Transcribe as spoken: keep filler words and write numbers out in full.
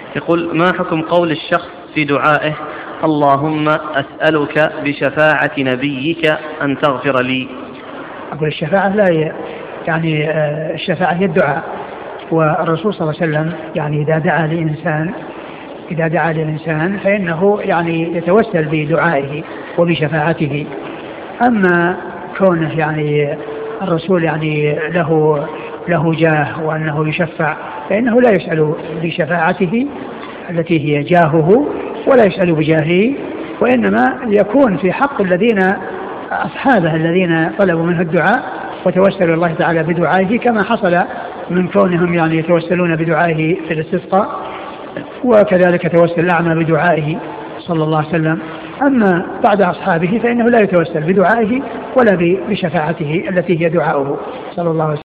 يقول: ما حكم قول الشخص في دعائه: اللهم أسألك بشفاعة نبيك أن تغفر لي؟ أقول الشفاعة لا يعني الشفاعة هي الدعاء، والرسول صلى الله عليه وسلم يعني إذا دعا لإنسان إذا دعا للإنسان فإنه يعني يتوسل بدعائه وبشفاعته. أما كونه يعني الرسول يعني له له جاه وأنه يشفع، فإنه لا يسأل بشفاعته التي هي جاهه ولا يسأل بجاهه، وإنما يكون في حق الذين أصحابه الذين طلبوا منه الدعاء وتوسلوا الله تعالى بدعائه، كما حصل من كونهم يعني يتوسلون بدعائه في الاستسقاء، وكذلك توسل الأعمى بدعائه صلى الله عليه وسلم. أما بعد أصحابه فإنه لا يتوسل بدعائه ولا بشفاعته التي هي دعاؤه صلى الله عليه وسلم.